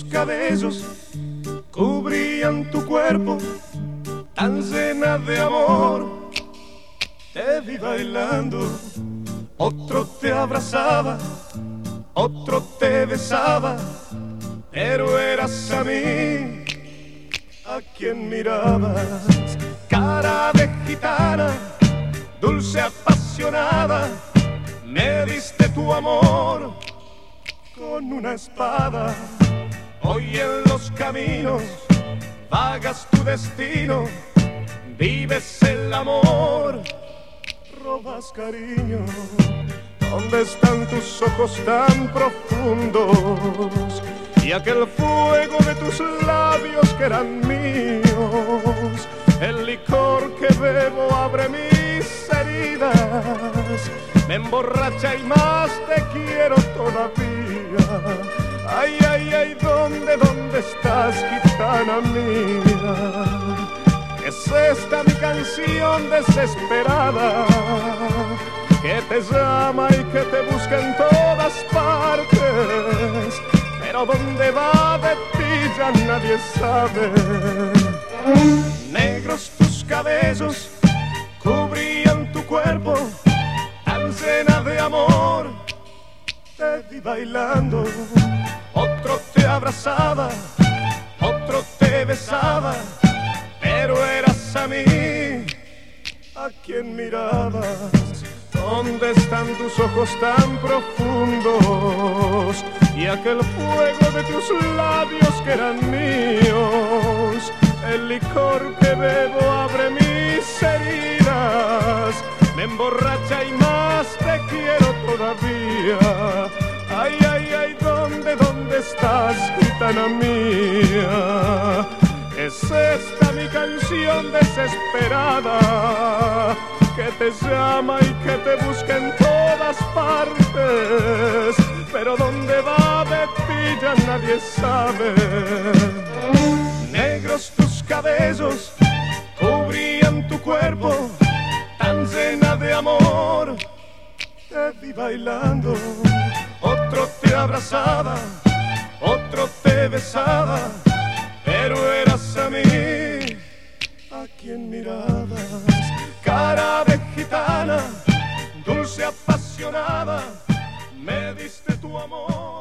cabellos cubrían tu cuerpo, tan llena de amor. Te vi bailando, otro te abrazaba, otro te besaba, pero eras a mí a quien mirabas. Cara de gitana, dulce apasionada, me diste tu amor con una espada. Hoy en los caminos vagas tu destino, vives el amor, robas cariño. ¿Dónde están tus ojos tan profundos y aquel fuego de tus labios que eran míos? El licor que bebo abre mis heridas, me emborracha y más te quiero todavía. Ay, ay, ay, ¿dónde estás, gitana mía? Es esta mi canción desesperada, que te llama y que te busca en todas partes, pero dónde va de ti ya nadie sabe. Negros tus cabellos cubrían tu cuerpo, tan llena de amor. Te vi bailando, otro te abrazaba, otro te besaba, pero eras a mí a quien mirabas. ¿Dónde están tus ojos tan profundos y aquel fuego de tus labios que eran míos? El licor que bebo abre mis heridas, me emborracha y más te quiero todavía. Ay, ay, ay, ¿dónde estás, gitana mía? Es esta mi canción desesperada, que te llama y que te busca en todas partes, pero dónde va de ti ya nadie sabe. Negros tus cabellos cubrían tu cuerpo, tan llena de amor. Te vi bailando, otro te abrazaba, otro te besaba, pero eras a mí a quien mirabas. Cara de gitana, dulce apasionada, me diste tu amor.